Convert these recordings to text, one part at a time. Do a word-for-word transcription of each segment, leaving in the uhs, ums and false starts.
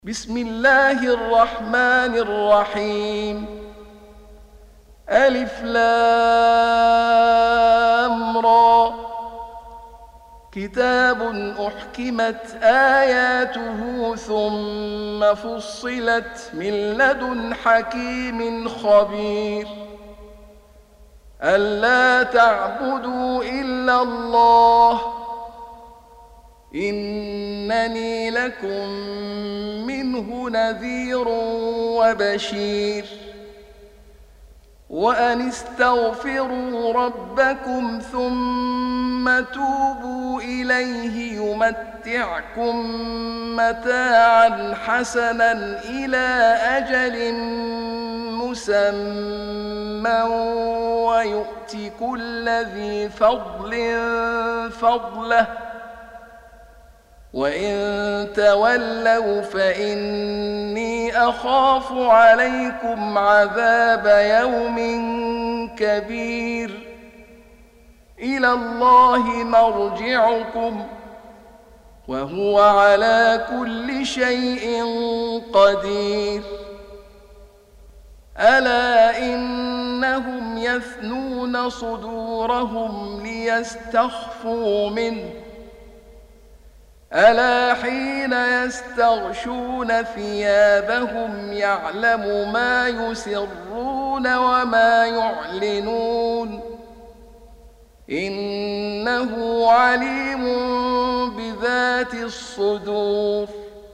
بسم الله الرحمن الرحيم. ألف لام را. كتاب أحكمت آياته ثم فصلت من لدن حكيم خبير. ألا تعبدوا إلا الله إنني لكم منه نذير وبشير. وأن استغفروا ربكم ثم توبوا إليه يمتعكم متاعا حسنا إلى أجل مسمى ويؤت كل ذي فضل فضله وإن تولوا فإني أخاف عليكم عذاب يوم كبير. إلى الله مرجعكم وهو على كل شيء قدير. ألا إنهم يثنون صدورهم ليستخفوا منه ألا حين يستغشون ثيابهم يعلم ما يسرون وما يعلنون إنه عليم بذات الصدور.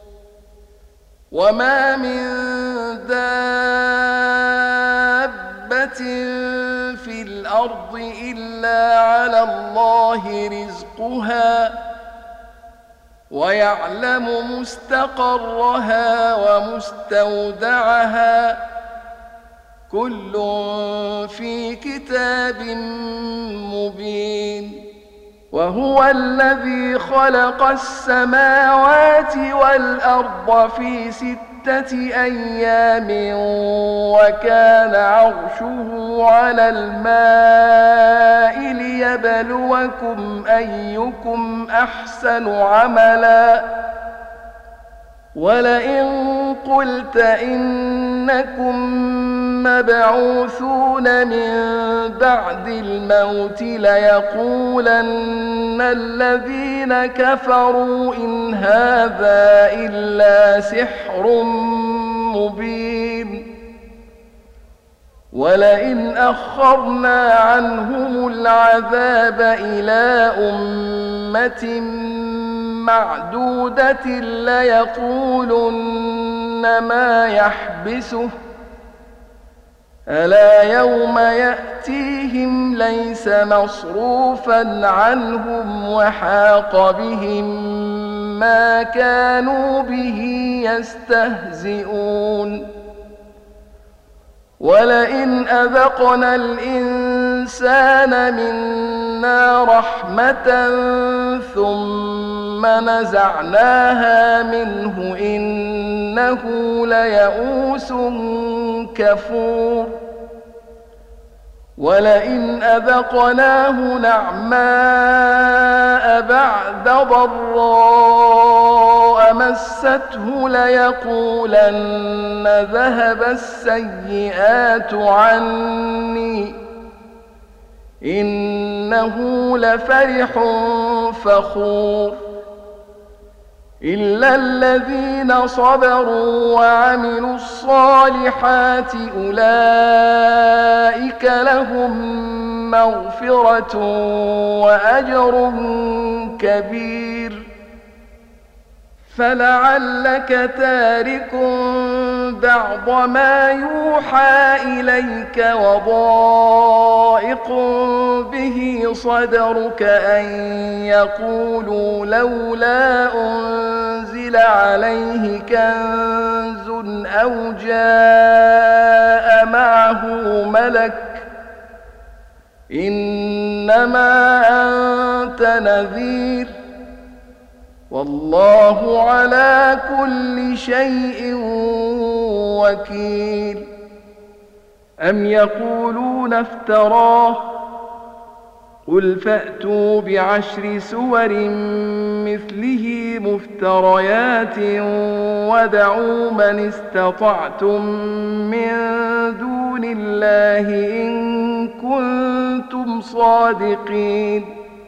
وما من دابة في الأرض إلا على الله رزقها ويعلم مستقرها ومستودعها كل في كتاب مبين. وهو الذي خلق السماوات والأرض في ستة أيام وكان عرشه على الماء ليبلوكم أيكم أحسن عملا. ولئن قلت إنكم مبعوثون من بعد الموت ليقولن الذين كفروا إن هذا إلا سحر مبين. ولئن أخرنا عنهم العذاب إلى أمة معدودة ليقولن ما يحبسه ألا يوم يأتيهم ليس مصروفا عنهم وحاق بهم ما كانوا به يستهزئون. ولئن أذقنا الإنسان منا رحمة ثم نزعناها منه إنه ليئوس كفور. ولئن أذقناه نعماء بعد ضراء مسته ليقولن ذهب السيئات عني إنه لفرح فخور. إلا الذين صبروا وعملوا الصالحات أولئك لهم مغفرة وأجر كبير. فلعلك تارك بعض ما يوحى إليك وضائق به صدرك أن يقولوا لولا أنزل عليه كنز أو جاء معه ملك إنما أنت نذير والله على كل شيء وكيل. أم يقولون افتراه قل فأتوا بعشر سور مثله مفتريات ودعوا من استطعتم من دون الله إن كنتم صادقين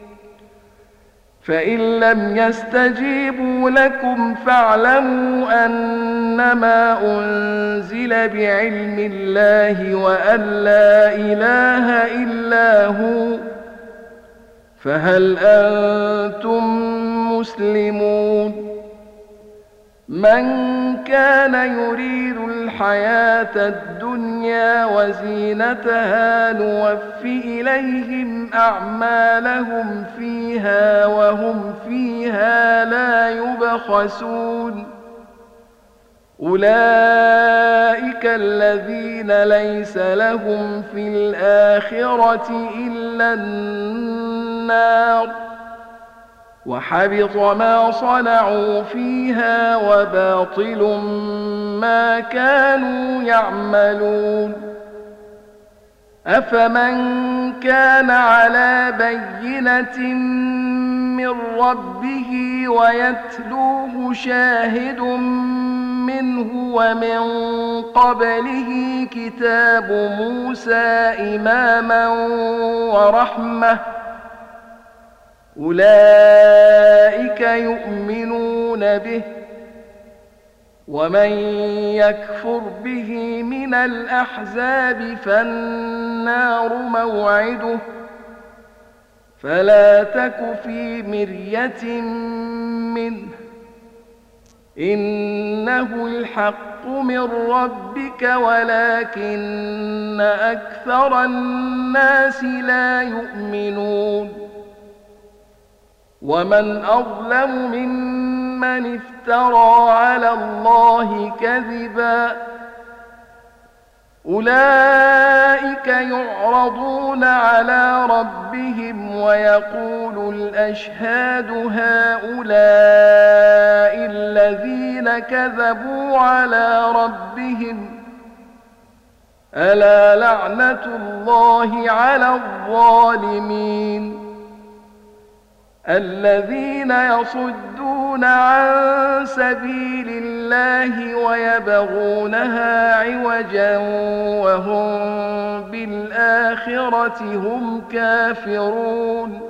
فإن لم يستجيبوا لكم فاعلموا أنما أنزل بعلم الله وأن لا إله إلا هو فهل أنتم مسلمون من كان يريد الحياة الدنيا وزينتها نوف إليهم أعمالهم فيها وهم فيها لا يبخسون أولئك الذين ليس لهم في الآخرة إلا النار وحبط ما صنعوا فيها وباطل ما كانوا يعملون أفمن كان على بينة من ربه ويتلوه شاهد منه ومن قبله كتاب موسى إماما ورحمة أولئك يؤمنون به ومن يكفر به من الأحزاب فالنار موعده فلا تك في مرية منه إنه الحق من ربك ولكن أكثر الناس لا يؤمنون ومن أظلم ممن افترى على الله كذبا أولئك يعرضون على ربهم ويقول الأشهاد هؤلاء الذين كذبوا على ربهم ألا لعنة الله على الظالمين الذين يصدون عن سبيل الله ويبغونها عوجا وهم بالآخرة هم كافرون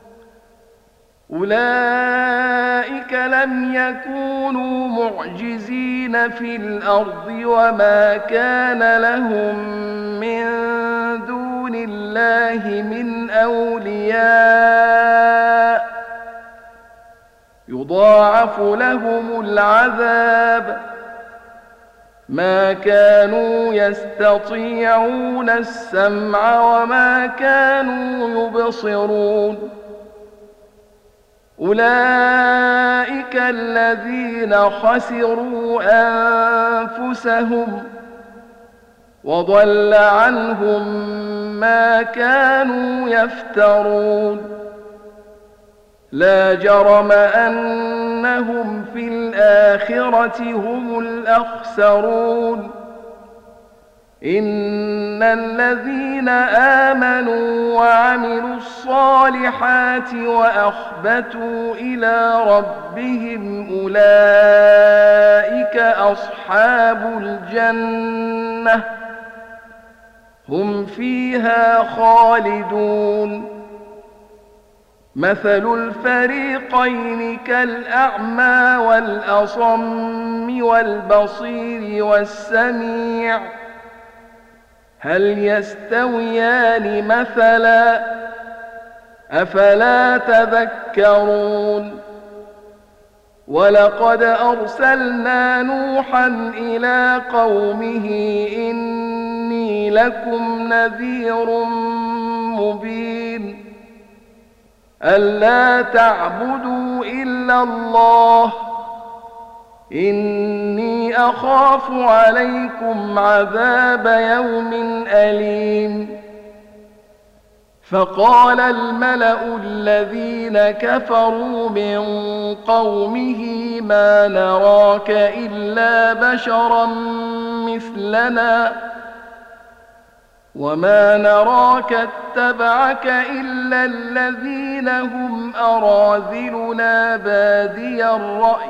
أولئك لم يكونوا معجزين في الأرض وما كان لهم من دون الله من أولياء يضاعف لهم العذاب ما كانوا يستطيعون السمع وما كانوا يبصرون أولئك الذين خسروا أنفسهم وضل عنهم ما كانوا يفترون لا جرم أنهم في الآخرة هم الأخسرون إن الذين آمنوا وعملوا الصالحات وأخبتوا إلى ربهم أولئك أصحاب الجنة هم فيها خالدون مثل الفريقين كالأعمى والأصم والبصير والسميع هل يستويان مثلا أفلا تذكرون ولقد أرسلنا نوحا إلى قومه إني لكم نذير مبين ألا تعبدوا إلا الله إني أخاف عليكم عذاب يوم أليم فقال الملأ الذين كفروا من قومه ما نراك إلا بشرا مثلنا وما نراك اتبعك إلا الذين هم أراذلنا بادي الرأي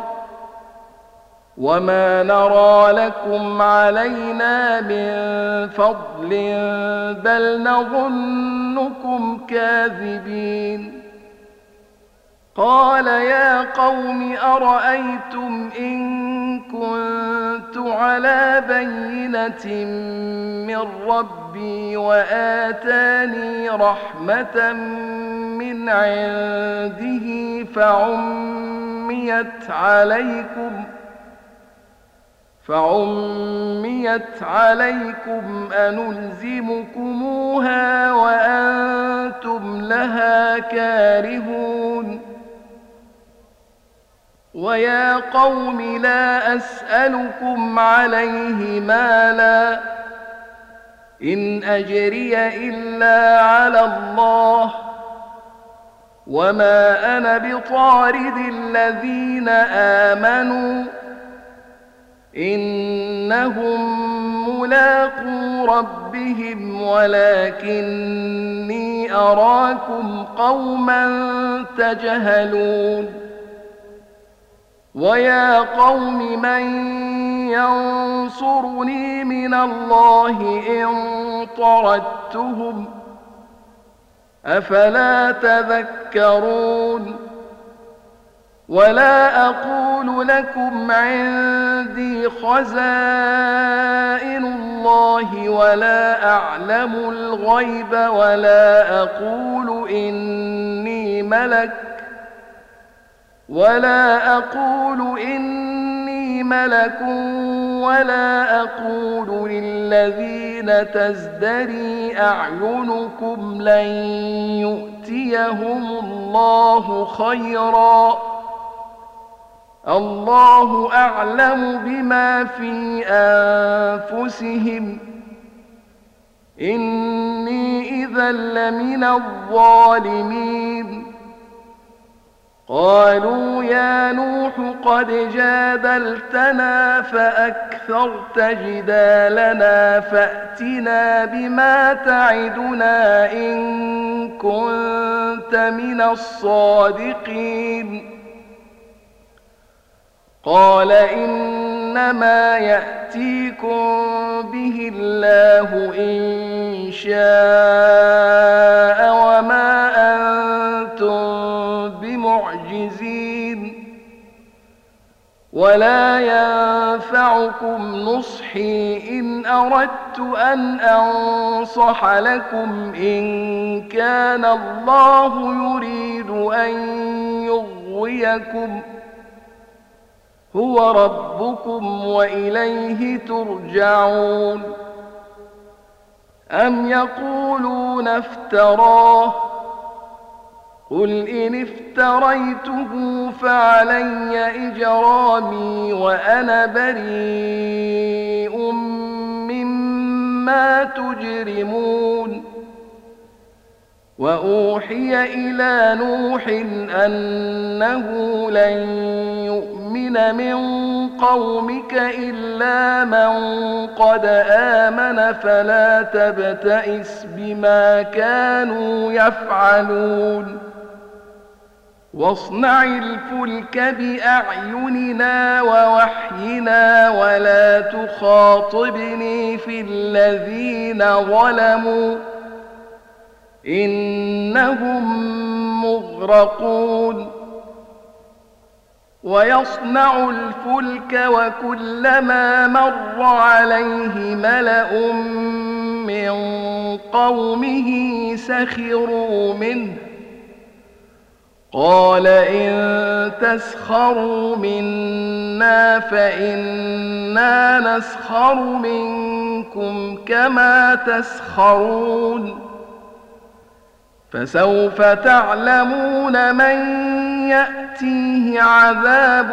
وما نرى لكم علينا من فضل بل نظنكم كاذبين. قال يا قوم أرأيتم إن كنت على بينة من ربي وآتاني رحمة من عنده فعميت عليكم فعميت عليكم أنلزمكموها وأنتم لها كارهون. ويا قوم لا أسألكم عليه مالا إن أجري إلا على الله وما أنا بطارد الذين آمنوا إنهم ملاقو ربهم ولكني أراكم قوما تجهلون. ويا قوم من ينصرني من الله إن طردتهم أفلا تذكرون. ولا أقول لكم عندي خزائن الله ولا أعلم الغيب ولا أقول إني ملك ولا أقول إني ملك ولا أقول للذين تزدري أعينكم لن يؤتيهم الله خيرا الله أعلم بما في أنفسهم إني إذا لمن الظالمين. قالوا يا نوح قد جادلتنا فأكثرت جدالنا فأتنا بما تعدنا إن كنت من الصادقين. قال إنما يأتيكم به الله إن شاء وما أنتم بمعجزين ولا ينفعكم نصحي إن أردت أن أنصح لكم إن كان الله يريد أن يغويكم هو ربكم وإليه ترجعون. أم يقولون افتراه قل إن افتريته فعلي إجرامي وأنا بريء مما تجرمون. وأوحي إلى نوح أنه لن يؤمن من قومك إلا من قد آمن فلا تبتئس بما كانوا يفعلون. واصنع الفلك بأعيننا ووحينا ولا تخاطبني في الذين ظلموا إنهم مغرقون. ويصنع الفلك وكلما مر عليه ملأ من قومه سخروا منه قال إن تسخروا منا فإنا نسخر منكم كما تسخرون. فسوف تعلمون من يأتيه عذاب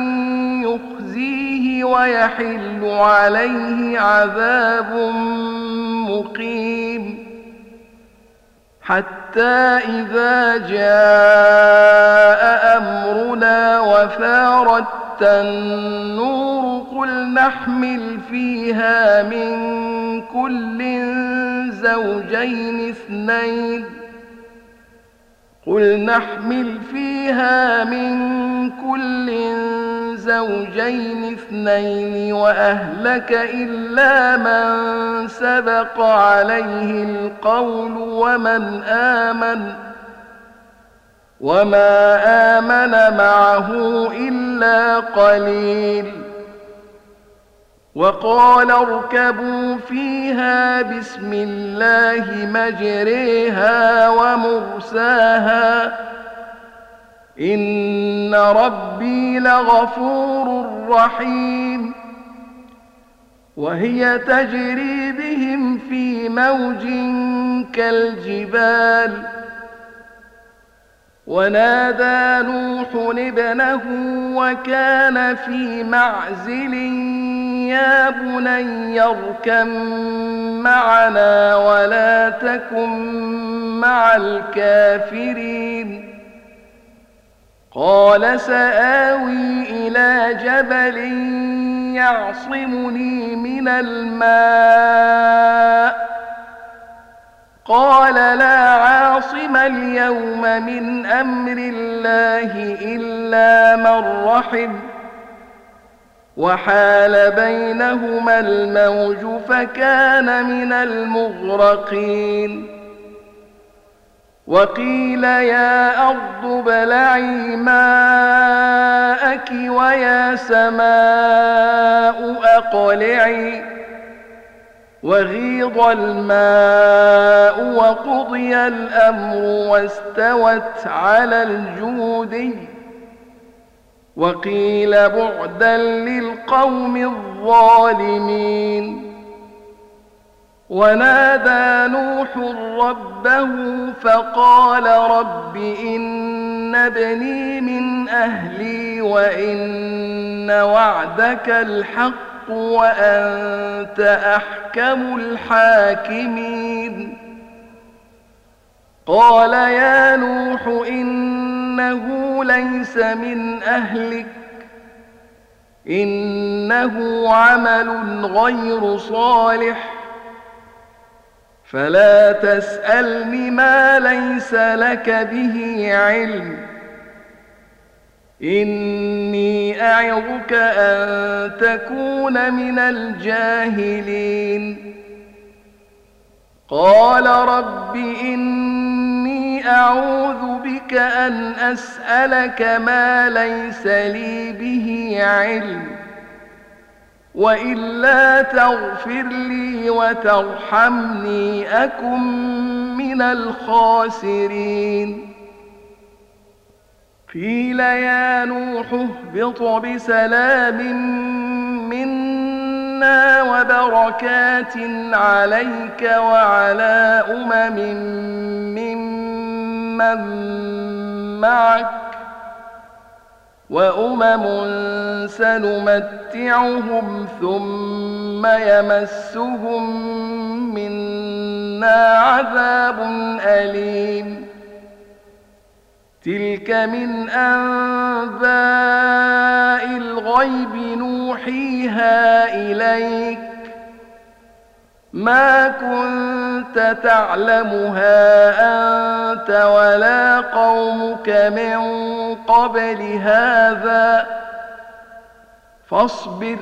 يخزيه ويحل عليه عذاب مقيم. حتى إذا جاء أمرنا وفارت التنور قل نحمل فيها من كل زوجين اثنين قل نحمل فيها من كل زوجين اثنين وأهلك إلا من سبق عليه القول ومن آمن وما آمن معه إلا قليل وقال اركبوا فيها بسم الله مجريها ومرساها إن ربي لغفور رحيم وهي تجري بهم في موج كالجبال ونادى نوح ابنه وكان في معزل يا بني اركب معنا ولا تكن مع الكافرين قال سآوي إلى جبل يعصمني من الماء قال لا عاصم اليوم من أمر الله إلا من رحم وحال بينهما الموج فكان من المغرقين وقيل يا أرض ابلعي ماءك ويا سماء أقلعي وغيض الماء وقضي الأمر واستوت على الجودي وقيل بعدا للقوم الظالمين ونادى نوح ربه فقال رب إن ابني من أهلي وإن وعدك الحق وأنت أحكم الحاكمين قال يا نوح إنه ليس من أهلك إنه عمل غير صالح فلا تسألني ما ليس لك به علم إني أعظك أن تكون من الجاهلين قال رب إني أعوذ بك أن أسألك ما ليس لي به علم وإلا تغفر لي وترحمني أكن من الخاسرين قيل يا نوح اهبط بسلام منا وبركات عليك وعلى أمم ممن معك وأمم سنمتعهم ثم يمسهم منا عذاب أليم تلك من أنباء الغيب نوحيها إليك ما كنت تعلمها أنت ولا قومك من قبل هذا فاصبر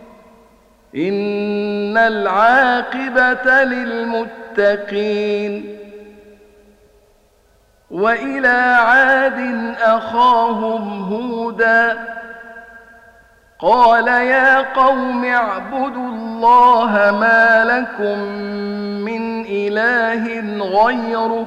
إن العاقبة للمتقين وإلى عاد أخاهم هودا قال يا قوم اعبدوا الله ما لكم من إله غيره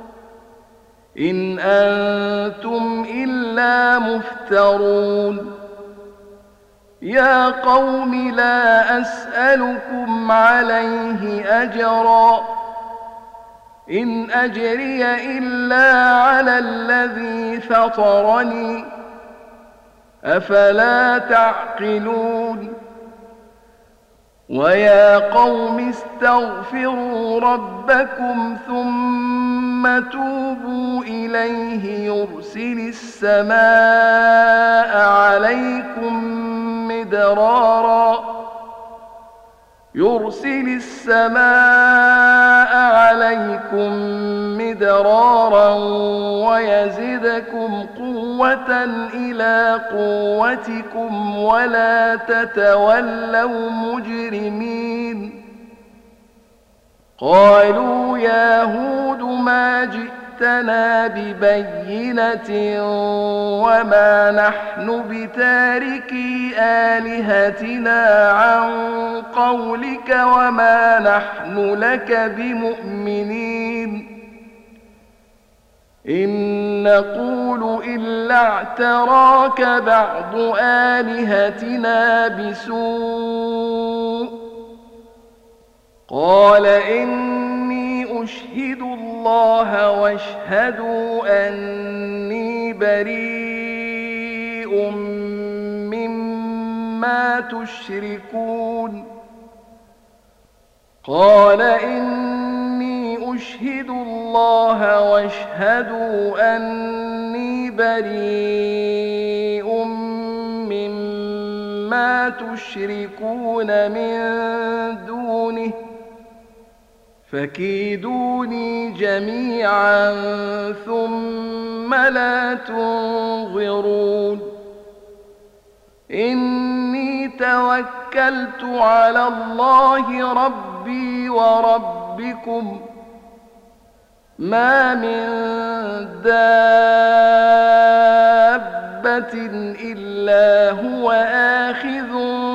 إن أنتم إلا مفترون يا قوم لا أسألكم عليه أجرا إن أجري إلا على الذي فطرني أفلا تعقلون ويا قوم استغفروا ربكم ثم ثم توبوا إليه يرسل السماء عليكم مدرارا يرسل السماء عليكم مدرارا ويزدكم قوة إلى قوتكم ولا تتولوا مجرمين. قالوا يا هود ما جئتنا ببينة وما نحن بتاركي آلهتنا عن قولك وما نحن لك بمؤمنين إن نقول إلا اعتراك بعض آلهتنا بسوء. قال إني أشهد الله واشهدوا أني بريء مما تشركون. قال إني أشهد الله واشهدوا أني بريء مما تشركون من دونه فكيدوني جميعا ثم لا تنظرون. إني توكلت على الله ربي وربكم ما من دابة إلا هو آخذ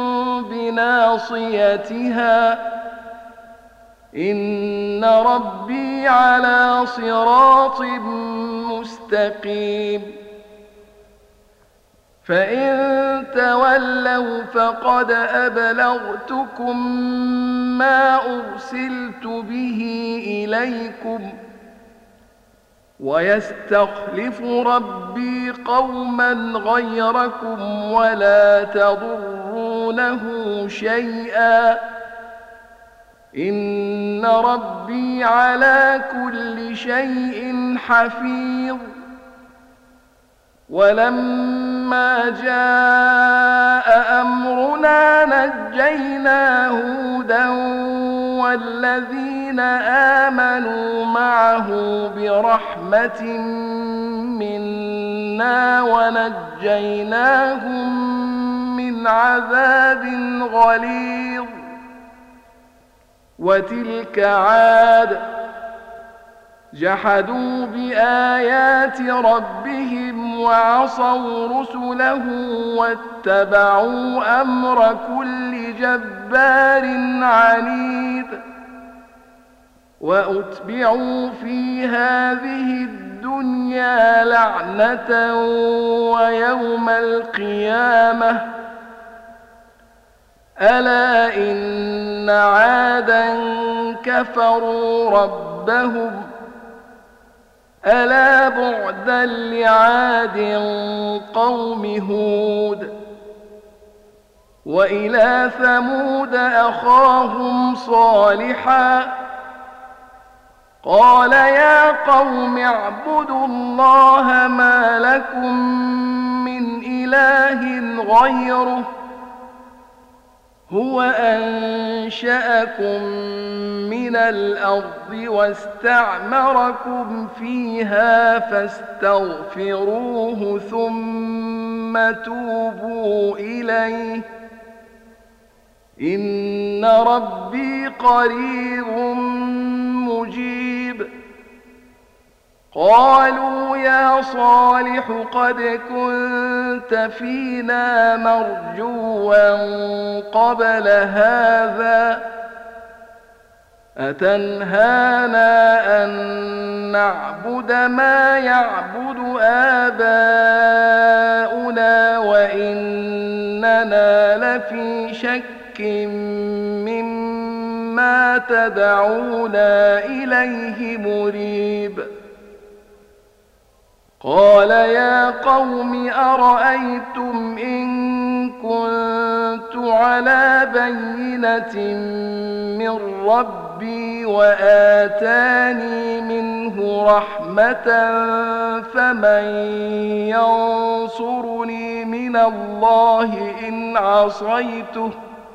بناصيتها إن ربي على صراط مستقيم. فإن تولوا فقد أبلغتكم ما أرسلت به إليكم ويستخلف ربي قوما غيركم ولا تضرونه شيئا إن ربي على كل شيء حفيظ. ولما جاء أمرنا نجينا هودا والذين آمنوا معه برحمة منا ونجيناهم من عذاب غليظ. وتلك عاد جحدوا بآيات ربهم وعصوا رسله واتبعوا أمر كل جبار عنيد. وأتبعوا في هذه الدنيا لعنة ويوم القيامة ألا إن عادا كفروا ربهم ألا بعدا لعاد قوم هود. وإلى ثمود أخاهم صالحا قال يا قوم اعبدوا الله ما لكم من إله غيره هو أنشأكم من الأرض واستعمركم فيها فاستغفروه ثم توبوا إليه إن ربي قريب مجيب. قالوا يا صالح قد كنت فينا مرجوا قبل هذا أتنهانا أن نعبد ما يعبد آباؤنا وإننا لفي شك مما تدعونا إليه مريب. قال يا قوم أرأيتم إن كنت على بينة من ربي وآتاني منه رحمة فمن ينصرني من الله إن عصيته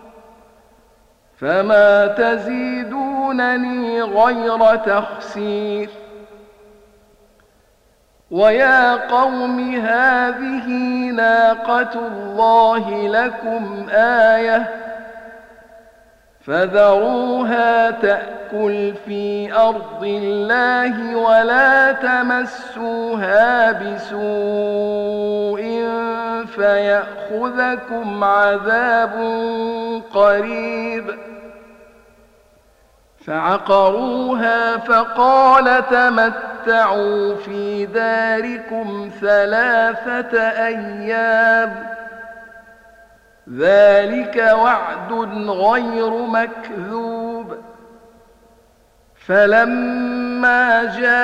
فما تزيدونني غير تخسير ويا قوم هذه ناقة الله لكم آية فذروها تأكل في أرض الله ولا تمسوها بسوء فيأخذكم عذاب قريب فعقروها فقال تمتعوا في داركم ثلاثة أيام ذلك وعد غير مكذوب فلما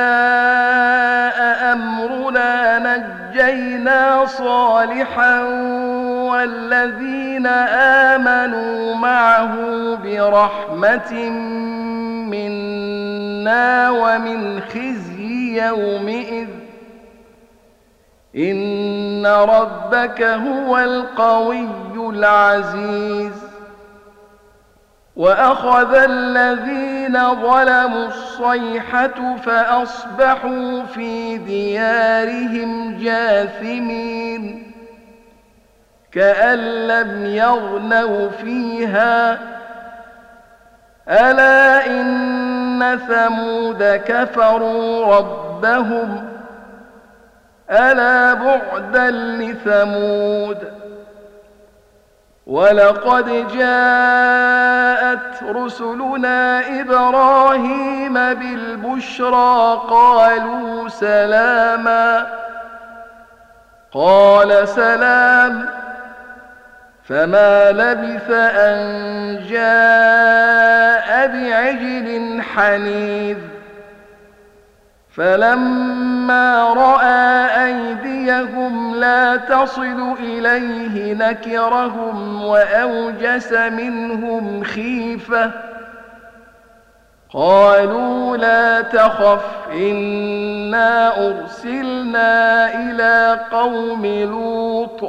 جاء أمرنا نجينا صالحا والذين آمنوا معه برحمة منا ومن خزي يومئذ إن ربك هو القوي العزيز وأخذ الذين ظلموا الصيحة فأصبحوا في ديارهم جاثمين كأن لم يغنوا فيها ألا إن ثمود كفروا ربهم ألا بعدا لثمود ولقد جاءت رسلنا إبراهيم بالبشرى قالوا سلاما قال سلام فما لبث أن جاء بعجل حنيذ فلما رأى أيديهم لا تصل إليه نكرهم وأوجس منهم خيفة قالوا لا تخف إنا أرسلنا إلى قوم لوط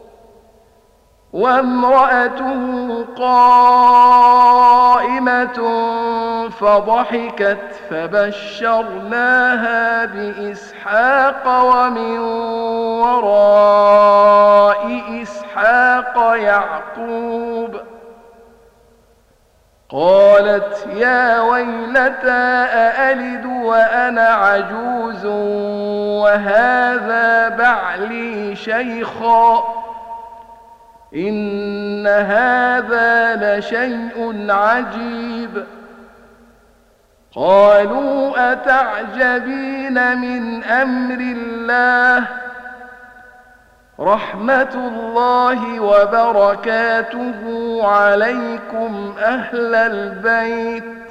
وامرأته قائمة فضحكت فبشرناها بإسحاق ومن وراء إسحاق يعقوب قالت يا ويلتى أألد وأنا عجوز وهذا بعلي شيخا إن هذا لشيء عجيب قالوا أتعجبين من أمر الله رحمة الله وبركاته عليكم أهل البيت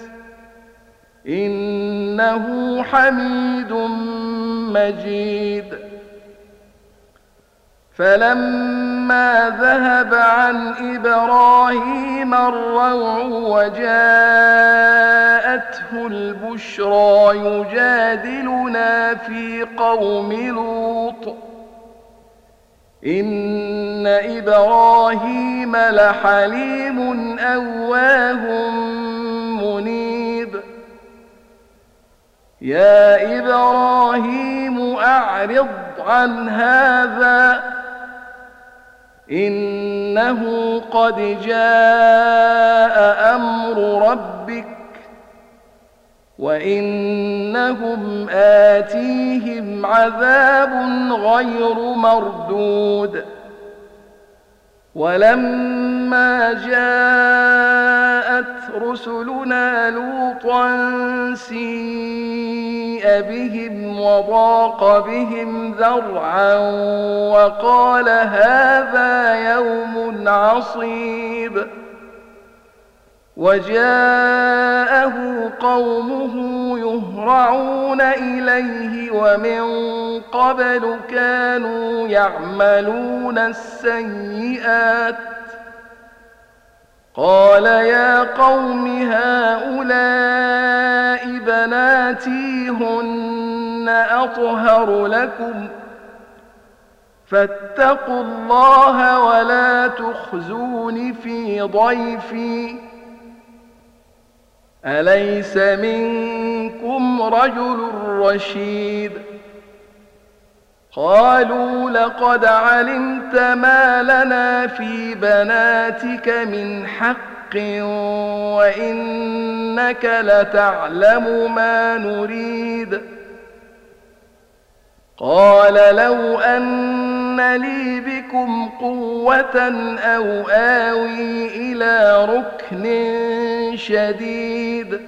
إنه حميد مجيد فلما ذهب عن إبراهيم الروع وجاءته البشرى يجادلنا في قوم لوط إن إبراهيم لحليم أواه منيب يا إبراهيم أعرض عن هذا إنه قد جاء أمر ربك وإنهم آتيهم عذاب غير مردود ولما جاءت رسلنا لوطا سيء بهم وضاق بهم ذرعا وقال هذا يوم عصيب وجاءه قومه يهرعون إليه ومن قبل كانوا يعملون السيئات قال يا قوم هؤلاء بناتي هن أطهر لكم فاتقوا الله ولا تخزون في ضيفي أليس منكم رجل رشيد قالوا لقد علمت ما لنا في بناتك من حق وإنك لتعلم ما نريد قال لو أن لي بكم قوة أو آوي إلى ركن شديد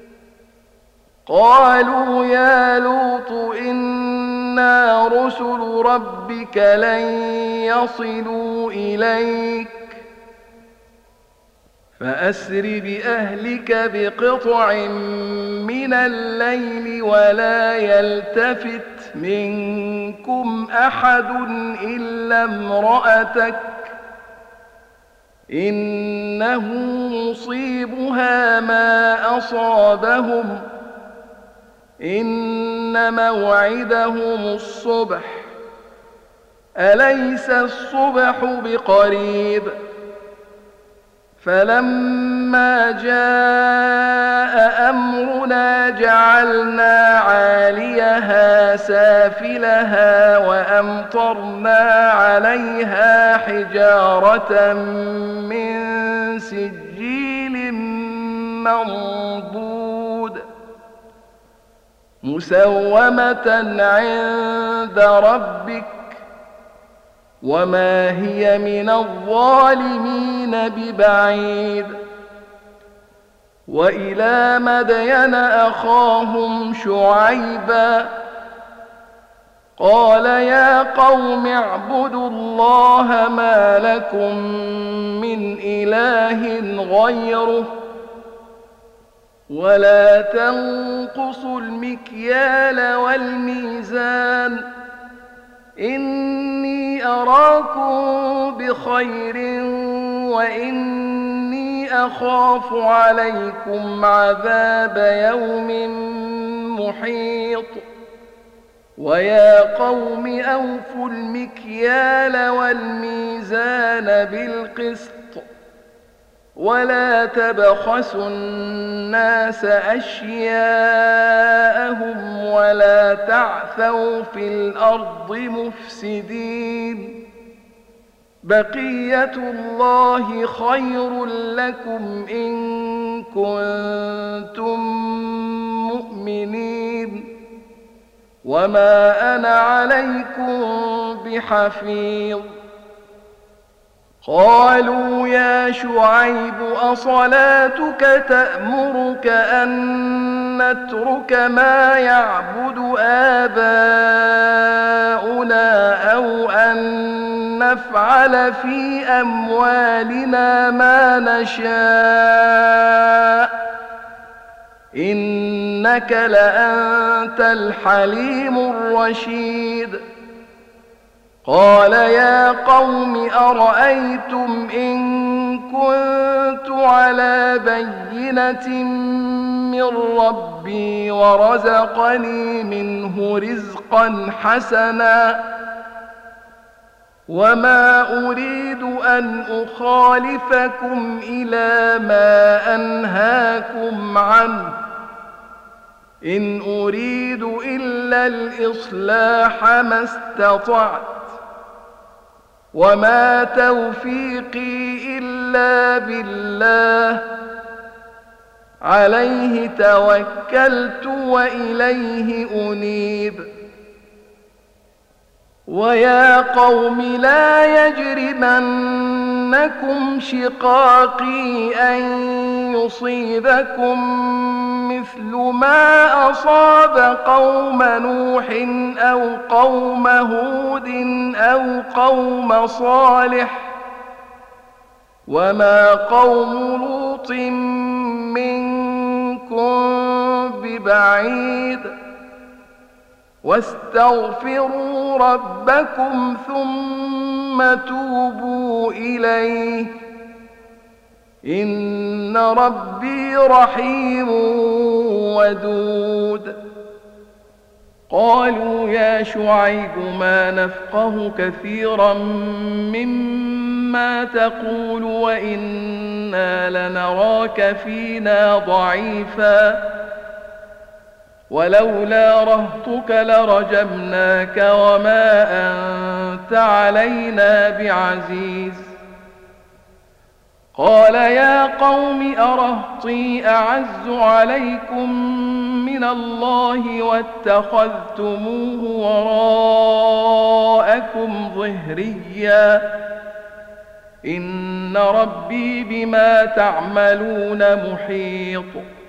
قالوا يا لوط إنا رسل ربك لن يصلوا إليك فأسر بأهلك بقطع من الليل ولا يلتفت منكم أحد إلا امرأتك إنه مصيبها ما أصابهم إن موعدهم الصبح أليس الصبح بقريب فلما جاء أمرنا جعلنا عاليها سافلها وأمطرنا عليها حجارة من سجيل منضود مسومة عند ربك وما هي من الظالمين ببعيد وإلى مدين أخاهم شعيبا قال يا قوم اعبدوا الله ما لكم من إله غيره ولا تنقصوا المكيال والميزان إني أراكم بخير وإني أخاف عليكم عذاب يوم محيط ويا قوم أوفوا المكيال والميزان بالقسط ولا تبخسوا الناس أشياءهم ولا تعثوا في الأرض مفسدين بقية الله خير لكم إن كنتم مؤمنين وما أنا عليكم بحفيظ قالوا يا شعيب أصلاتك تأمرك أن نترك ما يعبد آباؤنا أو أن نفعل في أموالنا ما نشاء إنك لأنت الحليم الرشيد قال يا قوم أرأيتم إن كنت على بينة من ربي ورزقني منه رزقا حسنا وما أريد أن أخالفكم إلى ما أنهاكم عنه إن أريد إلا الإصلاح ما استطعت وما توفيقي إلا بالله عليه توكلت وإليه أنيب ويا قوم لا يجرمنكم شقاقي أن يصيبكم مثل ما أصاب قوم نوح أو قوم هود أو قوم صالح وما قوم لوط لوط منكم ببعيد واستغفروا ربكم ثم توبوا إليه إن ربي رحيم ودود قالوا يا شعيب ما نفقه كثيرا مما تقول وإنا لنراك فينا ضعيفا ولولا رهطك لرجمناك وما أنت علينا بعزيز قال يا قوم أرهطي أعز عليكم من الله واتخذتموه وراءكم ظهريا إن ربي بما تعملون محيط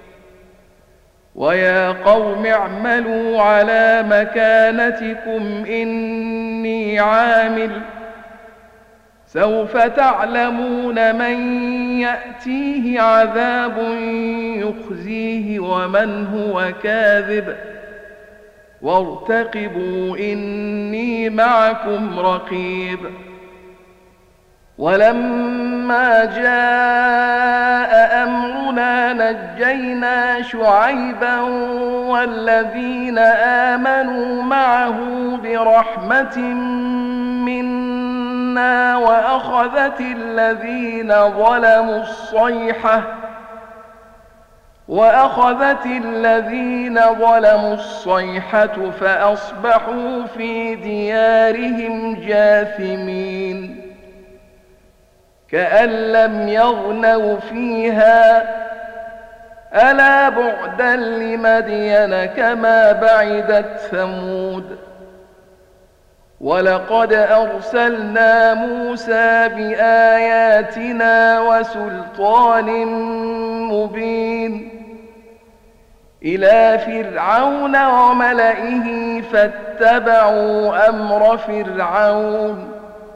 ويا قوم اعملوا على مكانتكم إني عامل سوف تعلمون من يأتيه عذاب يخزيه ومن هو كاذب وارتقبوا إني معكم رقيب ولما جاء أمرنا نجينا شعيبا والذين آمنوا معه برحمة منا وأخذت الذين ظلموا الصيحة وأخذت الذين ظلموا الصيحة فأصبحوا في ديارهم جاثمين كأن لم يغنوا فيها ألا بعدا لمدين كما بعدت ثمود ولقد أرسلنا موسى بآياتنا وسلطان مبين إلى فرعون وملئه فاتبعوا أمر فرعون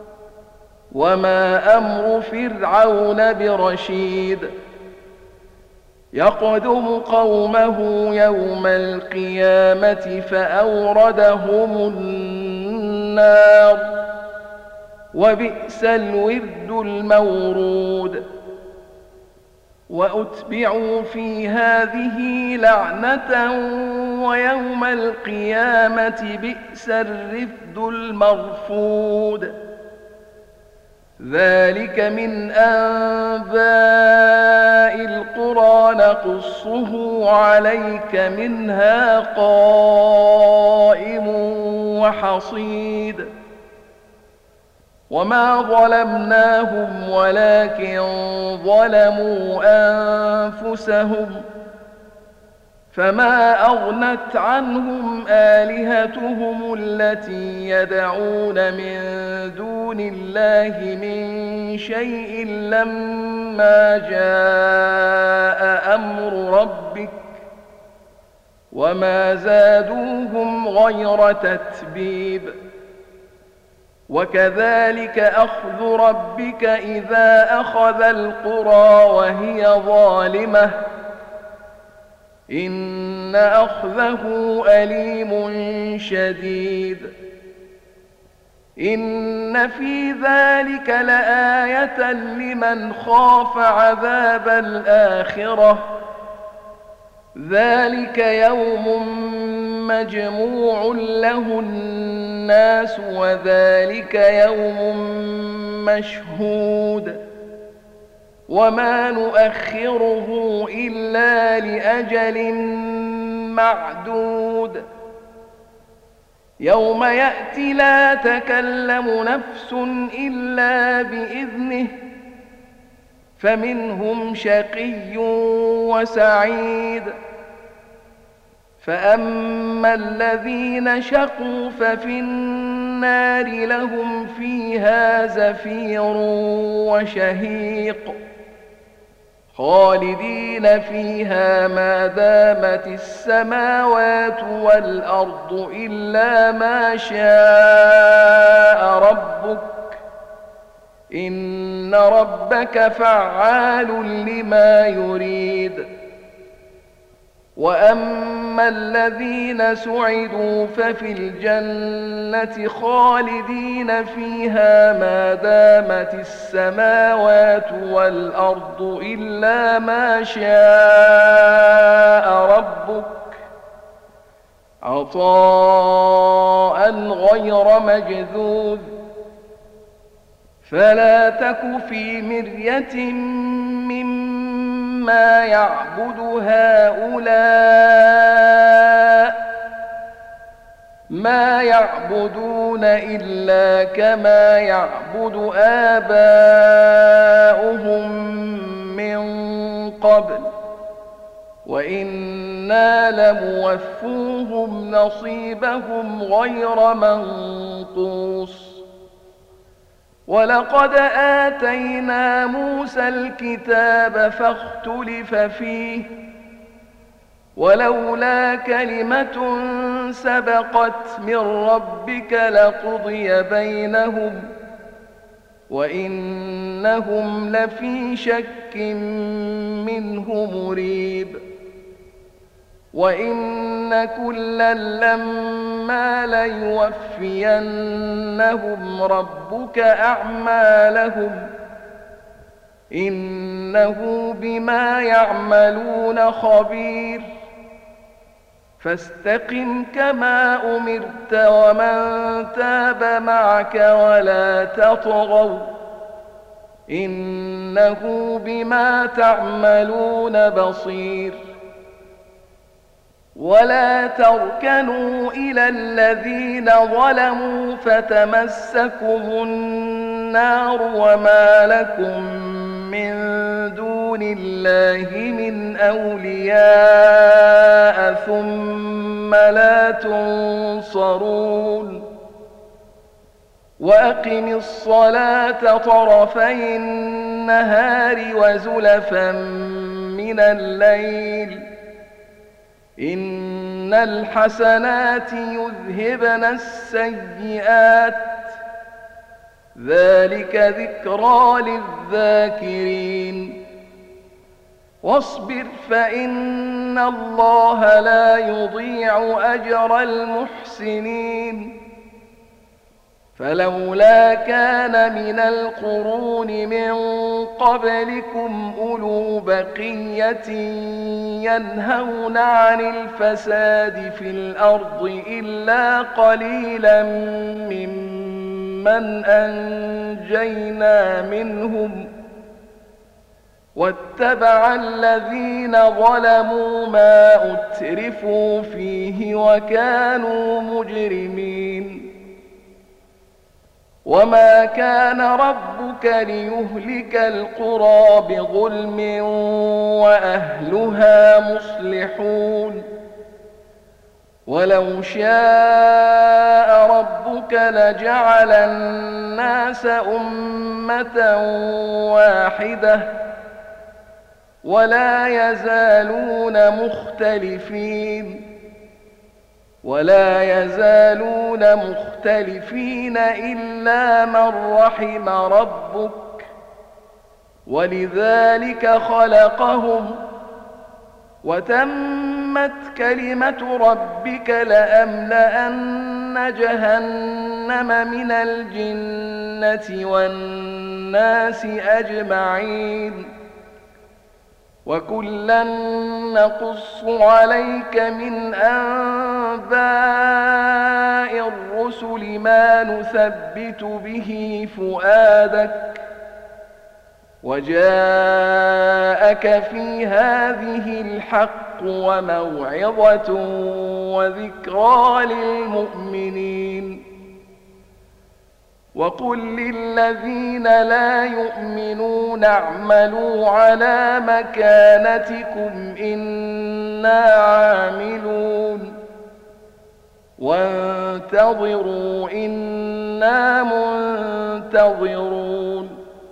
وما أمر فرعون برشيد يقدم قومه يوم القيامة فأوردهم النار وبئس الورد المورود وأتبعوا في هذه لعنة ويوم القيامة بئس الرفد المرفود ذلك من أنباء القرى نقصه عليك منها قائم وحصيد وما ظلمناهم ولكن ظلموا أنفسهم فما أغنت عنهم آلهتهم التي يدعون من دون الله من شيء لما جاء أمر ربك وما زادوهم غير تتبيب وكذلك أخذ ربك إذا أخذ القرى وهي ظالمة إن أخذه أليم شديد إن في ذلك لآية لمن خاف عذاب الآخرة ذلك يوم مجموع له الناس وذلك يوم مشهود وما نؤخره إلا لأجل معدود يوم يأتي لا تكلم نفس إلا بإذنه فمنهم شقي وسعيد فأما الذين شقوا ففي النار لهم فيها زفير وشهيق خالدين فيها ما دامت السماوات والأرض إلا ما شاء ربك إن ربك فعال لما يريد. وأما الذين سعدوا ففي الجنة خالدين فيها ما دامت السماوات والأرض إلا ما شاء ربك عطاء غير مجذوذ. فلا تك في مرية مما يعبد هؤلاء ما يعبدون إلا كما يعبد آباؤهم من قبل وإنا لموفوهم نصيبهم غير منقوص. ولقد آتينا موسى الكتاب فاختلف فيه ولولا كلمة سبقت من ربك لقضي بينهم وإنهم لفي شك منه مريب. وإن كلا لما ليوفينهم ربك أعمالهم إنه بما يعملون خبير. فاستقم كما أمرت ومن تاب معك ولا تطغوا إنه بما تعملون بصير. ولا تركنوا إلى الذين ظلموا فتمسكم النار وما لكم من دون الله من أولياء ثم لا تنصرون. وأقم الصلاة طرفي النهار وزلفا من الليل إن الحسنات يذهبن السيئات ذلك ذكرى للذاكرين. واصبر فإن الله لا يضيع أجر المحسنين. فلولا كان من القرون من قبلكم أولو بقية ينهون عن الفساد في الأرض إلا قليلا ممن أنجينا منهم واتبع الذين ظلموا ما أترفوا فيه وكانوا مجرمين. وما كان ربك ليهلك القرى بظلم وأهلها مصلحون. ولو شاء ربك لجعل الناس أمة واحدة ولا يزالون مختلفين ولا يزالون مختلفين إلا من رحم ربك ولذلك خلقهم وتمت كلمة ربك لأملأن جهنم من الجنة والناس أجمعين. وكلا نقص عليك من أنباء الرسل ما نثبت به فؤادك وجاءك في هذه الحق وموعظة وذكرى للمؤمنين. وقل للذين لا يؤمنون اعملوا على مكانتكم إنا عاملون وانتظروا إنا منتظرون.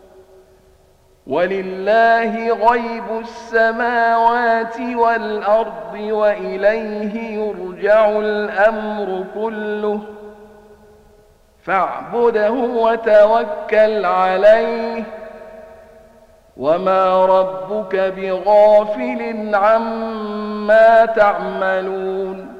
ولله غيب السماوات والأرض وإليه يرجع الأمر كله فاعبده وتوكل عليه وما ربك بغافل عما تعملون